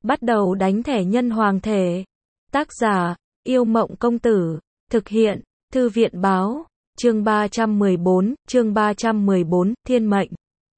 Bắt đầu đánh thẻ nhân hoàng thể. Tác giả, Yêu Mộng Công Tử. Thực hiện, Thư viện Báo. Chương 314, Thiên Mệnh.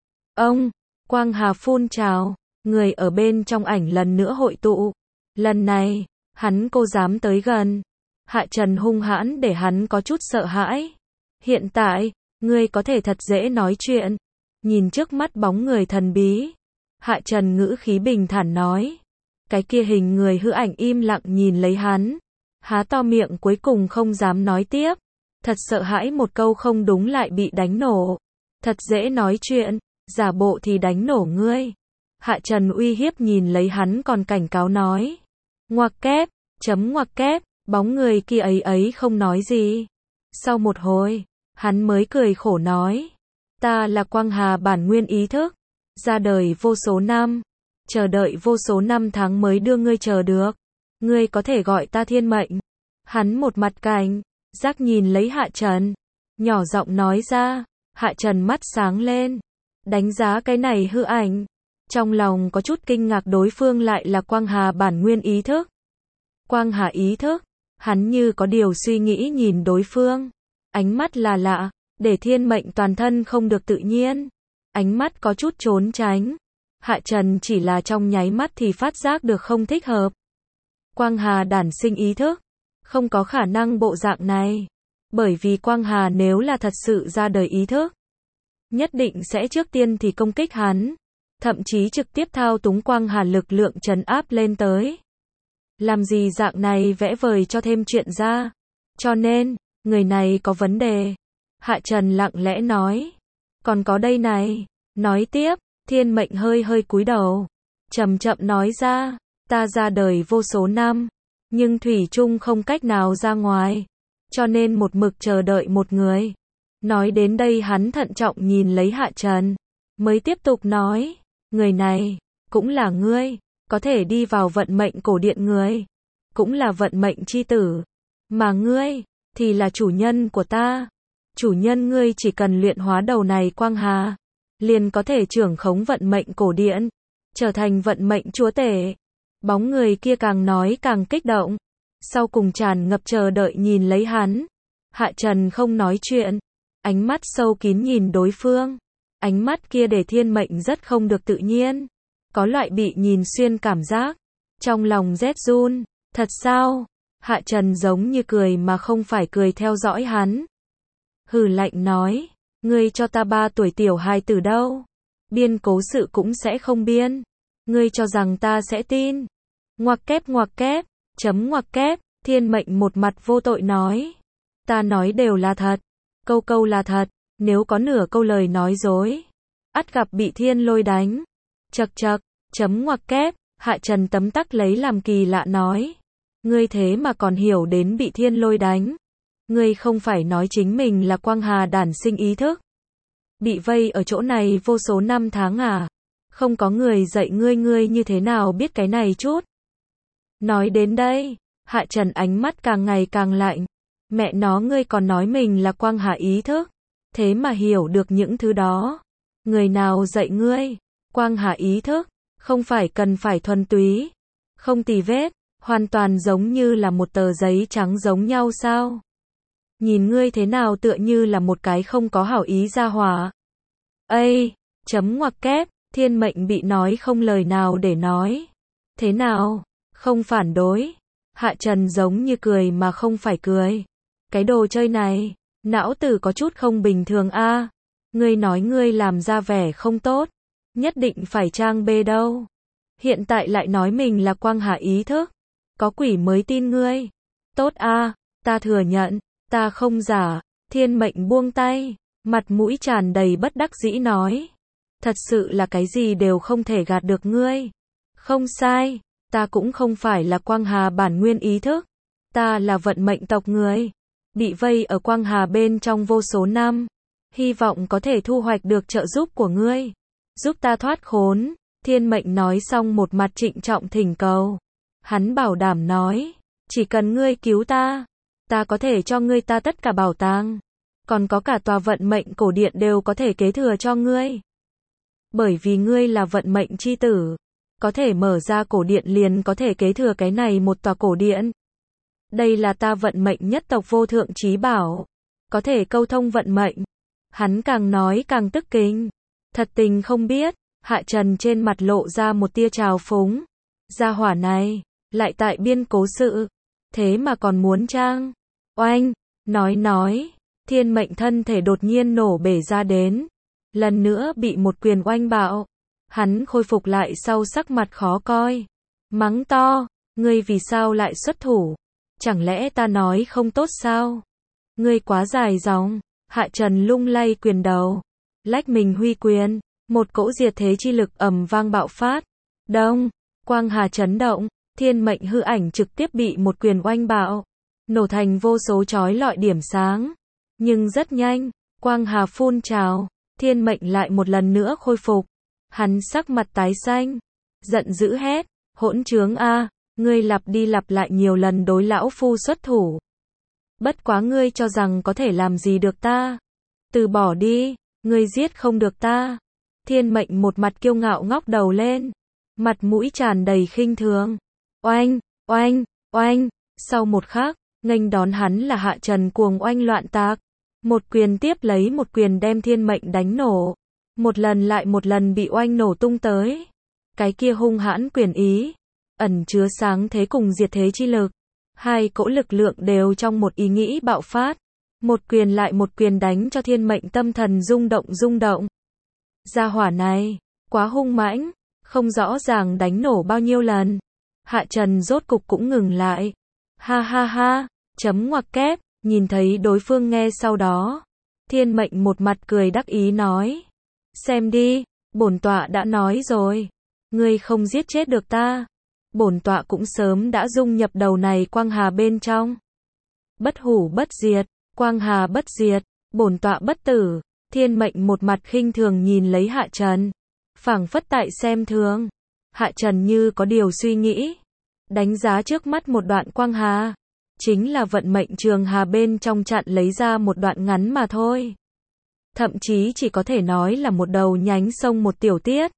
Ông, quang hà phun trào, người ở bên trong ảnh lần nữa hội tụ. Lần này, hắn cô dám tới gần. Hạ Trần hung hãn để hắn có chút sợ hãi. Hiện tại, ngươi có thể thật dễ nói chuyện. Nhìn trước mắt bóng người thần bí. Hạ Trần ngữ khí bình thản nói. Cái kia hình người hư ảnh im lặng nhìn lấy hắn. Há to miệng cuối cùng không dám nói tiếp. Thật sợ hãi một câu không đúng lại bị đánh nổ. Thật dễ nói chuyện, giả bộ thì đánh nổ ngươi. Hạ Trần uy hiếp nhìn lấy hắn còn cảnh cáo nói. Ngoặc kép, ngoặc kép, bóng người kia ấy không nói gì. Sau một hồi, hắn mới cười khổ nói. Ta là quang hà bản nguyên ý thức. Ra đời vô số năm. Chờ đợi vô số năm tháng mới đưa ngươi chờ được. Ngươi có thể gọi ta thiên mệnh. Hắn một mặt cảnh giác nhìn lấy Hạ Trần. Nhỏ giọng nói ra. Hạ Trần mắt sáng lên. Đánh giá cái này hư ảnh. Trong lòng có chút kinh ngạc đối phương lại là quang hà bản nguyên ý thức. Quang hà ý thức. Hắn như có điều suy nghĩ nhìn đối phương. Ánh mắt là lạ. Để thiên mệnh toàn thân không được tự nhiên. Ánh mắt có chút trốn tránh. Hạ Trần chỉ là trong nháy mắt thì phát giác được không thích hợp. Quang hà đản sinh ý thức. Không có khả năng bộ dạng này. Bởi vì quang hà nếu là thật sự ra đời ý thức. Nhất định sẽ trước tiên thì công kích hắn. Thậm chí trực tiếp thao túng quang hà lực lượng trấn áp lên tới. Làm gì dạng này vẽ vời cho thêm chuyện ra. Cho nên, người này có vấn đề. Hạ Trần lặng lẽ nói. Còn có đây này. Nói tiếp, thiên mệnh hơi cúi đầu. Chậm chậm nói ra. Ta ra đời vô số năm. Nhưng thủy chung không cách nào ra ngoài. Cho nên một mực chờ đợi một người. Nói đến đây hắn thận trọng nhìn lấy Hạ Trần. Mới tiếp tục nói. Người này, cũng là ngươi. Có thể đi vào vận mệnh cổ điện người. Cũng là vận mệnh chi tử. Mà ngươi, thì là chủ nhân của ta. Chủ nhân ngươi chỉ cần luyện hóa đầu này quang hà. Liền có thể trưởng khống vận mệnh cổ điện. Trở thành vận mệnh chúa tể. Bóng người kia càng nói càng kích động. Sau cùng tràn ngập chờ đợi nhìn lấy hắn. Hạ Trần không nói chuyện. Ánh mắt sâu kín nhìn đối phương. Ánh mắt kia để thiên mệnh rất không được tự nhiên. Có loại bị nhìn xuyên cảm giác. Trong lòng rét run. Thật sao? Hạ Trần giống như cười mà không phải cười theo dõi hắn. Hừ lạnh nói. Ngươi cho ta 3 tuổi tiểu hài tử đâu? Biên cố sự cũng sẽ không biên. Ngươi cho rằng ta sẽ tin. Ngoặc kép, ngoặc kép, thiên mệnh một mặt vô tội nói. Ta nói đều là thật. Câu là thật. Nếu có nửa câu lời nói dối. Ắt gặp bị thiên lôi đánh. Chậc, ngoặc kép, Hạ Trần tấm tắc lấy làm kỳ lạ nói. Ngươi thế mà còn hiểu đến bị thiên lôi đánh. Ngươi không phải nói chính mình là quang hà đản sinh ý thức. Bị vây ở chỗ này vô số năm tháng à? Không có người dạy ngươi như thế nào biết cái này chút. Nói đến đây, Hạ Trần ánh mắt càng ngày càng lạnh. Mẹ nó ngươi còn nói mình là quang hà ý thức. Thế mà hiểu được những thứ đó. Người nào dạy ngươi? Quang hà ý thức, không phải cần phải thuần túy. Không tì vết, hoàn toàn giống như là một tờ giấy trắng giống nhau sao? Nhìn ngươi thế nào tựa như là một cái không có hảo ý ra hỏa. Ngoặc kép, thiên mệnh bị nói không lời nào để nói. Thế nào? Không phản đối. Hạ Trần giống như cười mà không phải cười. Cái đồ chơi này, não tử có chút không bình thường a. Ngươi nói ngươi làm ra vẻ không tốt. Nhất định phải trang bê đâu. Hiện tại lại nói mình là quang hà ý thức. Có quỷ mới tin ngươi. Tốt a, ta thừa nhận. Ta không giả. Thiên mệnh buông tay. Mặt mũi tràn đầy bất đắc dĩ nói. Thật sự là cái gì đều không thể gạt được ngươi. Không sai. Ta cũng không phải là quang hà bản nguyên ý thức. Ta là vận mệnh tộc người. Bị vây ở quang hà bên trong vô số năm. Hy vọng có thể thu hoạch được trợ giúp của ngươi. Giúp ta thoát khốn. Thiên mệnh nói xong một mặt trịnh trọng thỉnh cầu. Hắn bảo đảm nói. Chỉ cần ngươi cứu ta. Ta có thể cho ngươi ta tất cả bảo tàng. Còn có cả tòa vận mệnh cổ điện đều có thể kế thừa cho ngươi. Bởi vì ngươi là vận mệnh chi tử. có thể mở ra cổ điện liền có thể kế thừa cái này một tòa cổ điện. Đây là ta vận mệnh nhất tộc vô thượng trí bảo, có thể câu thông vận mệnh. Hắn càng nói càng tức kinh, thật tình không biết, Hạ Trần trên mặt lộ ra một tia trào phúng. Gia hỏa này, lại tại biên cố sự, thế mà còn muốn trang. Oanh, nói, thiên mệnh thân thể đột nhiên nổ bể ra đến, lần nữa bị một quyền oanh bạo. Hắn khôi phục lại sau sắc mặt khó coi, mắng to, ngươi vì sao lại xuất thủ? Chẳng lẽ ta nói không tốt sao? Ngươi quá dài dòng. Hạ Trần lung lay quyền đầu, lách mình huy quyền, một cỗ diệt thế chi lực ầm vang bạo phát. Đông, quang hà chấn động, thiên mệnh hư ảnh trực tiếp bị một quyền oanh bạo, nổ thành vô số chói lọi điểm sáng. Nhưng rất nhanh, quang hà phun trào, thiên mệnh lại một lần nữa khôi phục. Hắn sắc mặt tái xanh, giận dữ hét, hỗn trướng a, ngươi lặp đi lặp lại nhiều lần đối lão phu xuất thủ. Bất quá ngươi cho rằng có thể làm gì được ta? Từ bỏ đi, ngươi giết không được ta. Thiên mệnh một mặt kiêu ngạo ngóc đầu lên, mặt mũi tràn đầy khinh thường. Oanh, oanh, oanh, sau một khắc, nghênh đón hắn là Hạ Trần cuồng oanh loạn tạc. Một quyền tiếp lấy một quyền đem thiên mệnh đánh nổ. Một lần lại một lần bị oanh nổ tung tới. Cái kia hung hãn quyền ý, ẩn chứa sáng thế cùng diệt thế chi lực. Hai cỗ lực lượng đều trong một ý nghĩ bạo phát. Một quyền lại một quyền đánh cho thiên mệnh tâm thần rung động. Gia hỏa này, quá hung mãnh, không rõ ràng đánh nổ bao nhiêu lần. Hạ Trần rốt cục cũng ngừng lại. Ha ha ha, chấm ngoặc kép, nhìn thấy đối phương nghe sau đó. Thiên mệnh một mặt cười đắc ý nói. Xem đi, bổn tọa đã nói rồi. Ngươi không giết chết được ta. Bổn tọa cũng sớm đã dung nhập đầu này quang hà bên trong. Bất hủ bất diệt, quang hà bất diệt, bổn tọa bất tử. Thiên mệnh một mặt khinh thường nhìn lấy Hạ Trần, phảng phất tại xem thường. Hạ Trần như có điều suy nghĩ, đánh giá trước mắt một đoạn quang hà, chính là vận mệnh trường hà bên trong chặn lấy ra một đoạn ngắn mà thôi. Thậm chí chỉ có thể nói là một đầu nhánh sông một tiểu tiết.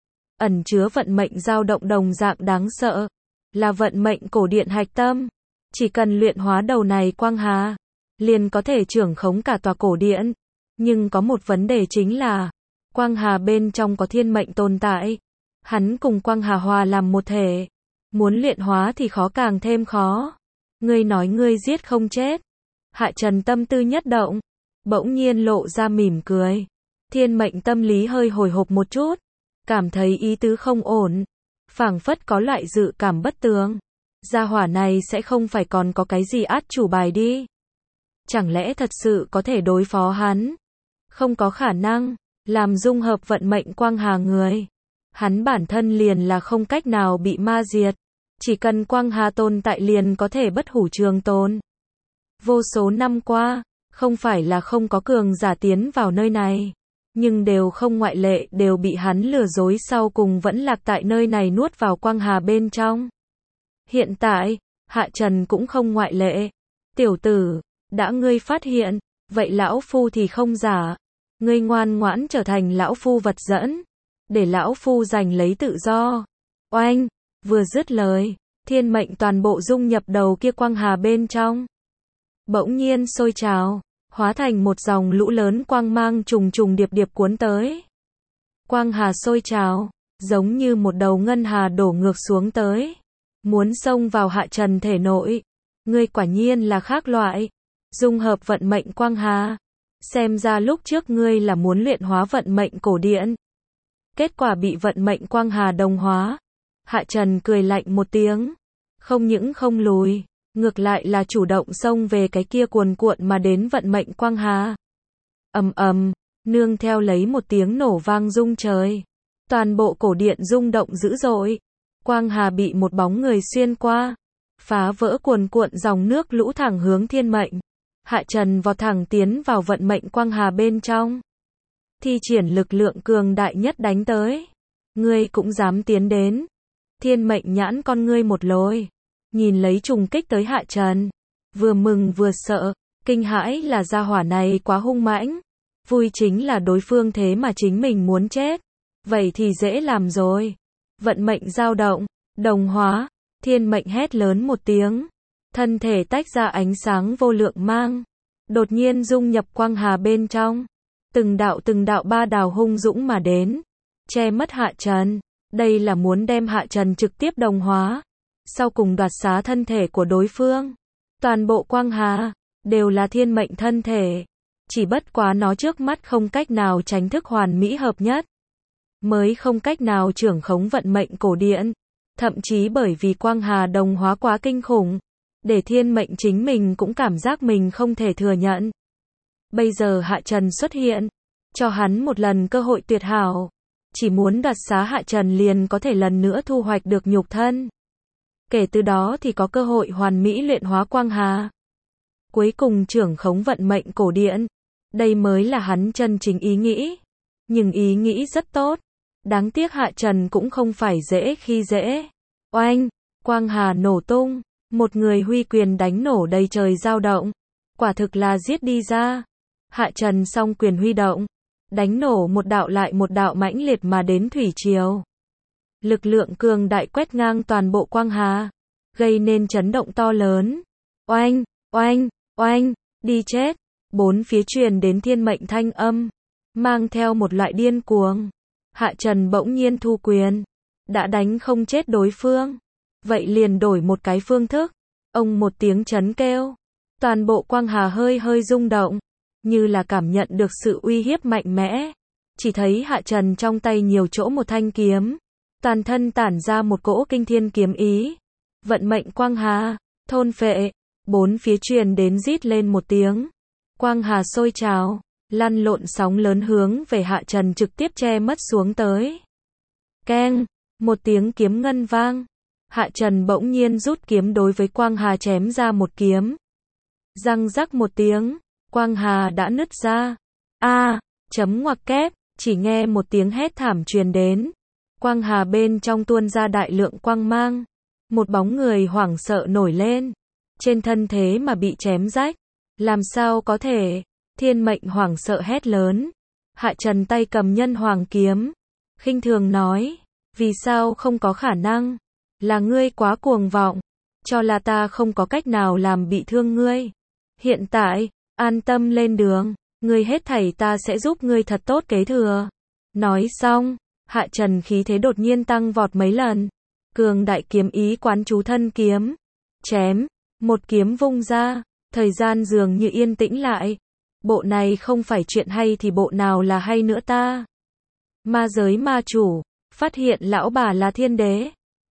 Ẩn chứa vận mệnh dao động đồng dạng đáng sợ, là vận mệnh cổ điện hạch tâm. Chỉ cần luyện hóa đầu này quang hà, liền có thể trưởng khống cả tòa cổ điện. Nhưng có một vấn đề chính là, quang hà bên trong có thiên mệnh tồn tại. Hắn cùng quang hà hòa làm một thể. Muốn luyện hóa thì khó càng thêm khó. Ngươi nói ngươi giết không chết. Hạ Trần tâm tư nhất động, bỗng nhiên lộ ra mỉm cười. Thiên mệnh tâm lý hơi hồi hộp một chút, cảm thấy ý tứ không ổn, phảng phất có loại dự cảm bất tường. Gia hỏa này sẽ không phải còn có cái gì át chủ bài đi. Chẳng lẽ thật sự có thể đối phó hắn? Không có khả năng, làm dung hợp vận mệnh quang hà người. Hắn bản thân liền là không cách nào bị ma diệt. Chỉ cần quang hà tồn tại liền có thể bất hủ trường tồn. Vô số năm qua, không phải là không có cường giả tiến vào nơi này. Nhưng đều không ngoại lệ đều bị hắn lừa dối sau cùng vẫn lạc tại nơi này nuốt vào quang hà bên trong. Hiện tại, Hạ Trần cũng không ngoại lệ. Tiểu tử, đã ngươi phát hiện, vậy lão phu thì không giả. Ngươi ngoan ngoãn trở thành lão phu vật dẫn, để lão phu giành lấy tự do. Oanh, vừa dứt lời, thiên mệnh toàn bộ dung nhập đầu kia quang hà bên trong. Bỗng nhiên sôi trào, hóa thành một dòng lũ lớn quang mang trùng trùng điệp điệp cuốn tới. Quang hà sôi trào, giống như một đầu ngân hà đổ ngược xuống tới, muốn xông vào Hạ Trần thể nội. Ngươi quả nhiên là khác loại, dung hợp vận mệnh quang hà. Xem ra lúc trước ngươi là muốn luyện hóa vận mệnh cổ điện. Kết quả bị vận mệnh quang hà đồng hóa. Hạ Trần cười lạnh một tiếng, không những không lùi, ngược lại là chủ động xông về cái kia cuồn cuộn mà đến vận mệnh quang hà. Ầm ầm, nương theo lấy một tiếng nổ vang rung trời. Toàn bộ cổ điện rung động dữ dội. Quang hà bị một bóng người xuyên qua, phá vỡ cuồn cuộn dòng nước lũ thẳng hướng thiên mệnh. Hạ Trần vọt thẳng tiến vào vận mệnh quang hà bên trong, thi triển lực lượng cường đại nhất đánh tới. Ngươi cũng dám tiến đến? Thiên mệnh nhãn con ngươi một lồi, nhìn lấy trùng kích tới Hạ Trần, vừa mừng vừa sợ, kinh hãi là gia hỏa này quá hung mãnh, vui chính là đối phương thế mà chính mình muốn chết, vậy thì dễ làm rồi. vận mệnh dao động, đồng hóa, thiên mệnh hét lớn một tiếng. Thân thể tách ra ánh sáng vô lượng mang. Đột nhiên dung nhập quang hà bên trong. Từng đạo ba đào hung dũng mà đến. Che mất Hạ Trần. Đây là muốn đem Hạ Trần trực tiếp đồng hóa. Sau cùng đoạt xá thân thể của đối phương. Toàn bộ quang hà đều là thiên mệnh thân thể. Chỉ bất quá nó trước mắt không cách nào tránh thức hoàn mỹ hợp nhất. Mới không cách nào trưởng khống vận mệnh cổ điện. Thậm chí bởi vì quang hà đồng hóa quá kinh khủng. Để thiên mệnh chính mình cũng cảm giác mình không thể thừa nhận. Bây giờ Hạ Trần xuất hiện. Cho hắn một lần cơ hội tuyệt hảo. Chỉ muốn đoạt xá Hạ Trần liền có thể lần nữa thu hoạch được nhục thân. Kể từ đó thì có cơ hội hoàn mỹ luyện hóa quang hà. Cuối cùng trưởng khống vận mệnh cổ điện. Đây mới là hắn chân chính ý nghĩ. Nhưng ý nghĩ rất tốt. Đáng tiếc Hạ Trần cũng không phải dễ khi dễ. Oanh, quang hà nổ tung. Một người huy quyền đánh nổ đầy trời dao động. Quả thực là giết đi ra. Hạ Trần song quyền huy động. Đánh nổ một đạo lại một đạo mãnh liệt mà đến thủy triều. Lực lượng cường đại quét ngang toàn bộ quang hà. Gây nên chấn động to lớn. Oanh, oanh, oanh, đi chết. Bốn phía truyền đến thiên mệnh thanh âm. Mang theo một loại điên cuồng. Hạ Trần bỗng nhiên thu quyền. Đã đánh không chết đối phương. Vậy liền đổi một cái phương thức. Ông một tiếng chấn kêu. Toàn bộ quang hà hơi hơi rung động. Như là cảm nhận được sự uy hiếp mạnh mẽ. Chỉ thấy Hạ Trần trong tay nhiều chỗ một thanh kiếm. Toàn thân tản ra một cỗ kinh thiên kiếm ý. Vận mệnh quang hà, thôn phệ. Bốn phía truyền đến rít lên một tiếng. Quang hà sôi trào. Lăn lộn sóng lớn hướng về Hạ Trần trực tiếp che mất xuống tới. Keng, một tiếng kiếm ngân vang. Hạ Trần bỗng nhiên rút kiếm đối với quang hà chém ra một kiếm. Răng rắc một tiếng, quang hà đã nứt ra. Chấm ngoặc kép, chỉ nghe một tiếng hét thảm truyền đến. Quang hà bên trong tuôn ra đại lượng quang mang. Một bóng người hoảng sợ nổi lên. Trên thân thế mà bị chém rách. Làm sao có thể? Thiên mệnh hoảng sợ hét lớn. Hạ Trần tay cầm nhân hoàng kiếm. Khinh thường nói. Vì sao không có khả năng? Là ngươi quá cuồng vọng. Cho là ta không có cách nào làm bị thương ngươi. Hiện tại, an tâm lên đường. Ngươi hết thảy ta sẽ giúp ngươi thật tốt kế thừa. Nói xong, Hạ Trần khí thế đột nhiên tăng vọt mấy lần. Cường đại kiếm ý quán chú thân kiếm. Chém. Một kiếm vung ra. Thời gian dường như yên tĩnh lại. Bộ này không phải chuyện hay thì bộ nào là hay nữa ta? Ma giới ma chủ. Phát hiện lão bà là thiên đế.